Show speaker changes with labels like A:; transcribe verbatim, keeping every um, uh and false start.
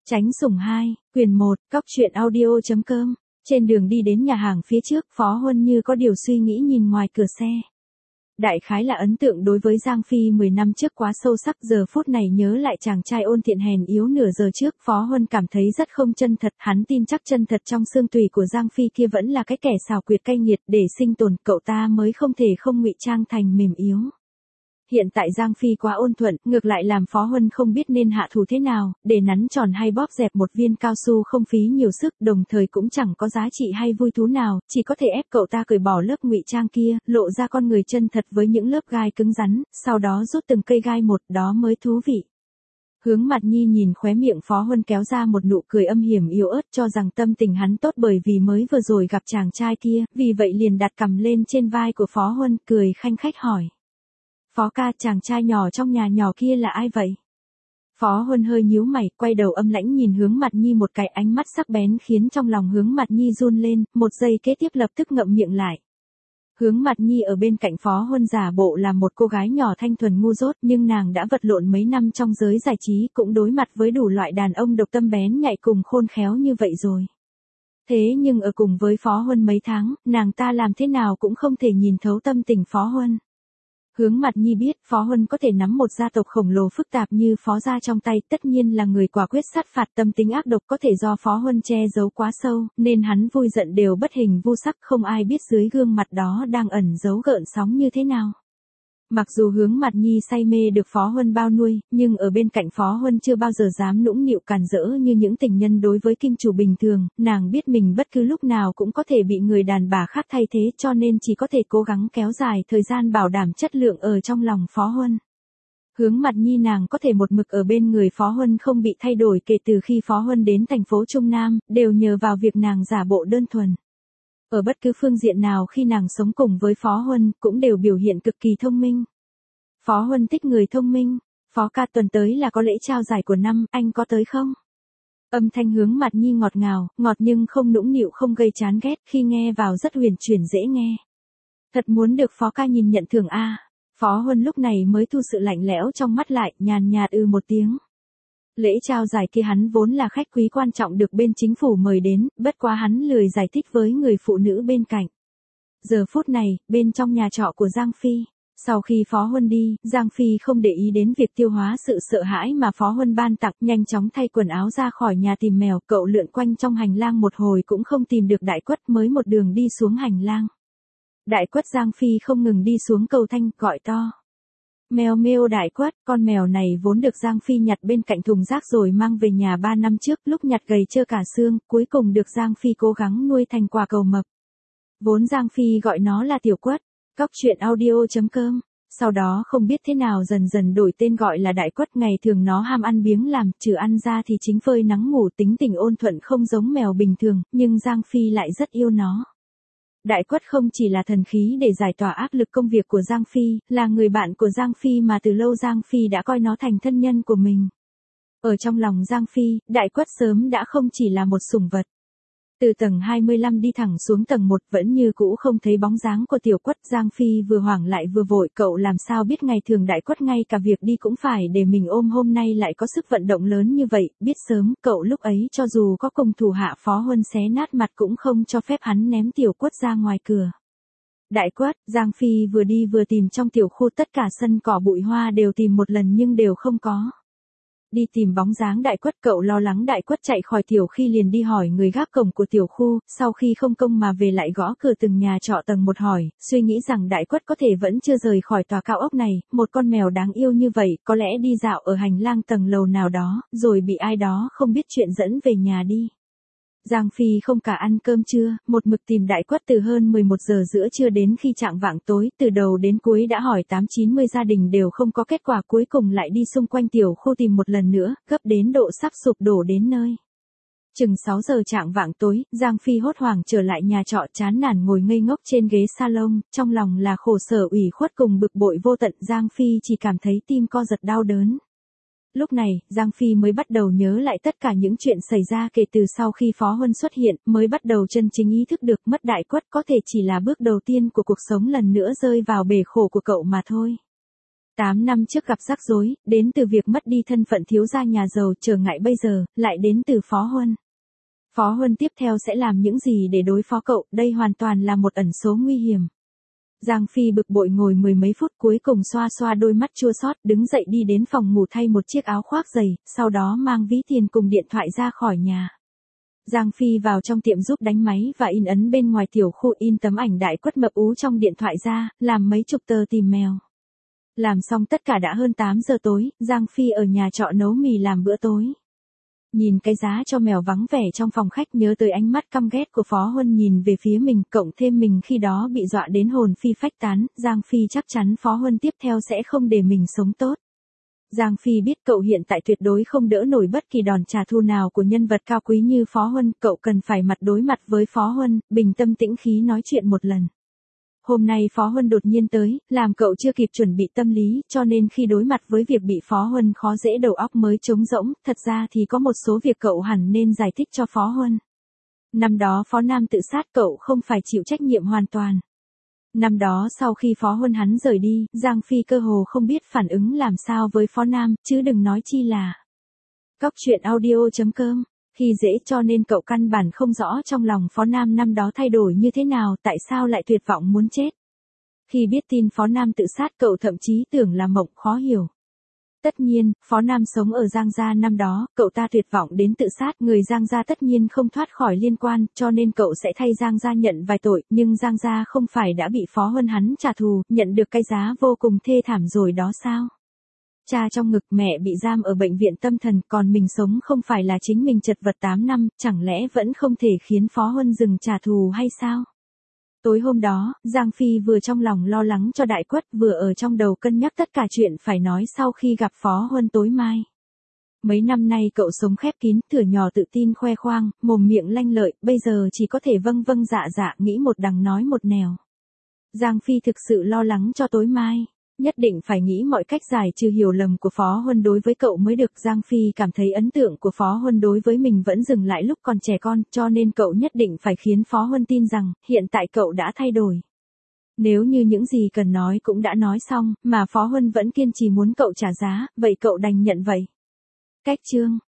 A: Tránh sủng hai, quyền một, cóc truyện audio.com. Trên đường đi đến nhà hàng phía trước, Phó Huân như có điều suy nghĩ nhìn ngoài cửa xe. Đại khái là ấn tượng đối với Giang Phi mười năm trước quá sâu sắc, giờ phút này nhớ lại chàng trai ôn thiện hèn yếu nửa giờ trước, Phó Huân cảm thấy rất không chân thật, hắn tin chắc chân thật trong xương tùy của Giang Phi kia vẫn là cái kẻ xảo quyệt cay nghiệt, để sinh tồn, cậu ta mới không thể không ngụy trang thành mềm yếu. Hiện tại Giang Phi quá ôn thuận, ngược lại làm Phó Huân không biết nên hạ thủ thế nào, để nắn tròn hay bóp dẹp một viên cao su không phí nhiều sức, đồng thời cũng chẳng có giá trị hay vui thú nào, chỉ có thể ép cậu ta cởi bỏ lớp ngụy trang kia, lộ ra con người chân thật với những lớp gai cứng rắn, sau đó rút từng cây gai một, đó mới thú vị. Hướng Mặt Nhi nhìn khóe miệng Phó Huân kéo ra một nụ cười âm hiểm yếu ớt, cho rằng tâm tình hắn tốt bởi vì mới vừa rồi gặp chàng trai kia, vì vậy liền đặt cằm lên trên vai của Phó Huân, cười khanh khách hỏi. Phó ca, chàng trai nhỏ trong nhà nhỏ kia là ai vậy? Phó Huân hơi nhíu mày, quay đầu âm lãnh nhìn Hướng Mặt Nhi một cái, ánh mắt sắc bén khiến trong lòng Hướng Mặt Nhi run lên, một giây kế tiếp lập tức ngậm miệng lại. Hướng Mặt Nhi ở bên cạnh Phó Huân giả bộ là một cô gái nhỏ thanh thuần ngu dốt, nhưng nàng đã vật lộn mấy năm trong giới giải trí, cũng đối mặt với đủ loại đàn ông độc tâm bén nhạy cùng khôn khéo như vậy rồi. Thế nhưng ở cùng với Phó Huân mấy tháng, nàng ta làm thế nào cũng không thể nhìn thấu tâm tình Phó Huân. Hướng Mặt Nhi biết Phó Huân có thể nắm một gia tộc khổng lồ phức tạp như Phó gia trong tay, tất nhiên là người quả quyết sát phạt, tâm tính ác độc có thể do Phó Huân che giấu quá sâu, nên hắn vui giận đều bất hình vô sắc, không ai biết dưới gương mặt đó đang ẩn giấu gợn sóng như thế nào. Mặc dù Hướng Mặt Nhi say mê được Phó Huân bao nuôi, nhưng ở bên cạnh Phó Huân chưa bao giờ dám nũng nịu càn rỡ như những tình nhân đối với kim chủ bình thường, nàng biết mình bất cứ lúc nào cũng có thể bị người đàn bà khác thay thế, cho nên chỉ có thể cố gắng kéo dài thời gian bảo đảm chất lượng ở trong lòng Phó Huân. Hướng Mặt Nhi nàng có thể một mực ở bên người Phó Huân không bị thay đổi kể từ khi Phó Huân đến thành phố Trung Nam, đều nhờ vào việc nàng giả bộ đơn thuần. Ở bất cứ phương diện nào khi nàng sống cùng với Phó Huân, cũng đều biểu hiện cực kỳ thông minh. Phó Huân thích người thông minh. Phó ca, tuần tới là có lễ trao giải của năm, anh có tới không? Âm thanh Hướng Mặt Nhi ngọt ngào, ngọt nhưng không nũng nịu, không gây chán ghét, khi nghe vào rất huyền chuyển dễ nghe. Thật muốn được Phó ca nhìn nhận thưởng a. Phó Huân lúc này mới thu sự lạnh lẽo trong mắt lại, nhàn nhạt ư một tiếng. Lễ trao giải kia hắn vốn là khách quý quan trọng được bên chính phủ mời đến, bất quá hắn lười giải thích với người phụ nữ bên cạnh. Giờ phút này, bên trong nhà trọ của Giang Phi, sau khi Phó Huân đi, Giang Phi không để ý đến việc tiêu hóa sự sợ hãi mà Phó Huân ban tặng, nhanh chóng thay quần áo ra khỏi nhà tìm mèo, cậu lượn quanh trong hành lang một hồi cũng không tìm được Đại Quất, mới một đường đi xuống hành lang. Đại Quất, Giang Phi không ngừng đi xuống cầu thang, gọi to. Mèo mêu Đại Quất, con mèo này vốn được Giang Phi nhặt bên cạnh thùng rác rồi mang về nhà ba năm trước, lúc nhặt gầy trơ cả xương, cuối cùng được Giang Phi cố gắng nuôi thành quả cầu mập. Vốn Giang Phi gọi nó là Tiểu Quất, cóc truyện audio.com, sau đó không biết thế nào dần dần đổi tên gọi là Đại Quất, ngày thường nó ham ăn biếng làm, trừ ăn ra thì chính phơi nắng ngủ, tính tình ôn thuận không giống mèo bình thường, nhưng Giang Phi lại rất yêu nó. Đại Quất không chỉ là thần khí để giải tỏa áp lực công việc của Giang Phi, là người bạn của Giang Phi mà từ lâu Giang Phi đã coi nó thành thân nhân của mình. Ở trong lòng Giang Phi, Đại Quất sớm đã không chỉ là một sủng vật. Từ tầng hai mươi lăm đi thẳng xuống tầng một vẫn như cũ không thấy bóng dáng của Tiểu Quất, Giang Phi vừa hoảng lại vừa vội, cậu làm sao biết ngày thường Đại Quất ngay cả việc đi cũng phải để mình ôm, hôm nay lại có sức vận động lớn như vậy, biết sớm, cậu lúc ấy cho dù có cùng thủ hạ Phó Huân xé nát mặt cũng không cho phép hắn ném Tiểu Quất ra ngoài cửa. Đại Quất, Giang Phi vừa đi vừa tìm trong tiểu khu, tất cả sân cỏ bụi hoa đều tìm một lần nhưng đều không có. Đi tìm bóng dáng Đại Quất, cậu lo lắng Đại Quất chạy khỏi tiểu khi liền đi hỏi người gác cổng của tiểu khu, sau khi không công mà về lại gõ cửa từng nhà trọ tầng một hỏi, suy nghĩ rằng Đại Quất có thể vẫn chưa rời khỏi tòa cao ốc này, một con mèo đáng yêu như vậy, có lẽ đi dạo ở hành lang tầng lầu nào đó, rồi bị ai đó không biết chuyện dẫn về nhà đi. Giang Phi không cả ăn cơm trưa, một mực tìm Đại Quất từ hơn mười một giờ giữa trưa đến khi chạng vạng tối, từ đầu đến cuối đã hỏi tám chín mươi gia đình đều không có kết quả, cuối cùng lại đi xung quanh tiểu khu tìm một lần nữa, gấp đến độ sắp sụp đổ đến nơi. Chừng sáu giờ chạng vạng tối, Giang Phi hốt hoảng trở lại nhà trọ, chán nản ngồi ngây ngốc trên ghế salon, trong lòng là khổ sở ủy khuất cùng bực bội vô tận, Giang Phi chỉ cảm thấy tim co giật đau đớn. Lúc này, Giang Phi mới bắt đầu nhớ lại tất cả những chuyện xảy ra kể từ sau khi Phó Huân xuất hiện, mới bắt đầu chân chính ý thức được mất Đại Quất có thể chỉ là bước đầu tiên của cuộc sống lần nữa rơi vào bể khổ của cậu mà thôi. Tám năm trước gặp rắc rối, đến từ việc mất đi thân phận thiếu gia nhà giàu, trở ngại bây giờ, lại đến từ Phó Huân. Phó Huân tiếp theo sẽ làm những gì để đối phó cậu, đây hoàn toàn là một ẩn số nguy hiểm. Giang Phi bực bội ngồi mười mấy phút, cuối cùng xoa xoa đôi mắt chua xót, đứng dậy đi đến phòng ngủ thay một chiếc áo khoác dày, sau đó mang ví tiền cùng điện thoại ra khỏi nhà. Giang Phi vào trong tiệm giúp đánh máy và in ấn bên ngoài tiểu khu, in tấm ảnh đại quất mập ú trong điện thoại ra, làm mấy chục tờ tìm mèo. Làm xong tất cả đã hơn tám giờ tối, Giang Phi ở nhà trọ nấu mì làm bữa tối. Nhìn cái giá cho mèo vắng vẻ trong phòng khách, nhớ tới ánh mắt căm ghét của Phó Huân nhìn về phía mình, cộng thêm mình khi đó bị dọa đến hồn phi phách tán, Giang Phi chắc chắn Phó Huân tiếp theo sẽ không để mình sống tốt. Giang Phi biết cậu hiện tại tuyệt đối không đỡ nổi bất kỳ đòn trả thù nào của nhân vật cao quý như Phó Huân, cậu cần phải mặt đối mặt với Phó Huân, bình tâm tĩnh khí nói chuyện một lần. Hôm nay Phó Huân đột nhiên tới, làm cậu chưa kịp chuẩn bị tâm lý, cho nên khi đối mặt với việc bị Phó Huân khó dễ, đầu óc mới trống rỗng, thật ra thì có một số việc cậu hẳn nên giải thích cho Phó Huân. Năm đó Phó Nam tự sát, cậu không phải chịu trách nhiệm hoàn toàn. Năm đó sau khi Phó Huân hắn rời đi, Giang Phi cơ hồ không biết phản ứng làm sao với Phó Nam, chứ đừng nói chi là Cóc truyện audio chấm com. Khi dễ, cho nên cậu căn bản không rõ trong lòng Phó Nam năm đó thay đổi như thế nào, tại sao lại tuyệt vọng muốn chết. Khi biết tin Phó Nam tự sát, cậu thậm chí tưởng là mộng, khó hiểu. Tất nhiên, Phó Nam sống ở Giang Gia năm đó, cậu ta tuyệt vọng đến tự sát, người Giang Gia tất nhiên không thoát khỏi liên quan, cho nên cậu sẽ thay Giang Gia nhận vài tội, nhưng Giang Gia không phải đã bị Phó Huân hắn trả thù, nhận được cái giá vô cùng thê thảm rồi đó sao? Cha trong ngực, mẹ bị giam ở bệnh viện tâm thần, còn mình sống không phải là chính mình chật vật tám năm, chẳng lẽ vẫn không thể khiến Phó Huân dừng trả thù hay sao? Tối hôm đó, Giang Phi vừa trong lòng lo lắng cho Đại Quất, vừa ở trong đầu cân nhắc tất cả chuyện phải nói sau khi gặp Phó Huân tối mai. Mấy năm nay cậu sống khép kín, thửa nhỏ tự tin khoe khoang, mồm miệng lanh lợi, bây giờ chỉ có thể vâng vâng dạ dạ, nghĩ một đằng nói một nẻo. Giang Phi thực sự lo lắng cho tối mai. Nhất định phải nghĩ mọi cách giải trừ hiểu lầm của Phó Huân đối với cậu mới được. Giang Phi cảm thấy ấn tượng của Phó Huân đối với mình vẫn dừng lại lúc còn trẻ con, cho nên cậu nhất định phải khiến Phó Huân tin rằng, hiện tại cậu đã thay đổi. Nếu như những gì cần nói cũng đã nói xong, mà Phó Huân vẫn kiên trì muốn cậu trả giá, vậy cậu đành nhận vậy. Cách chương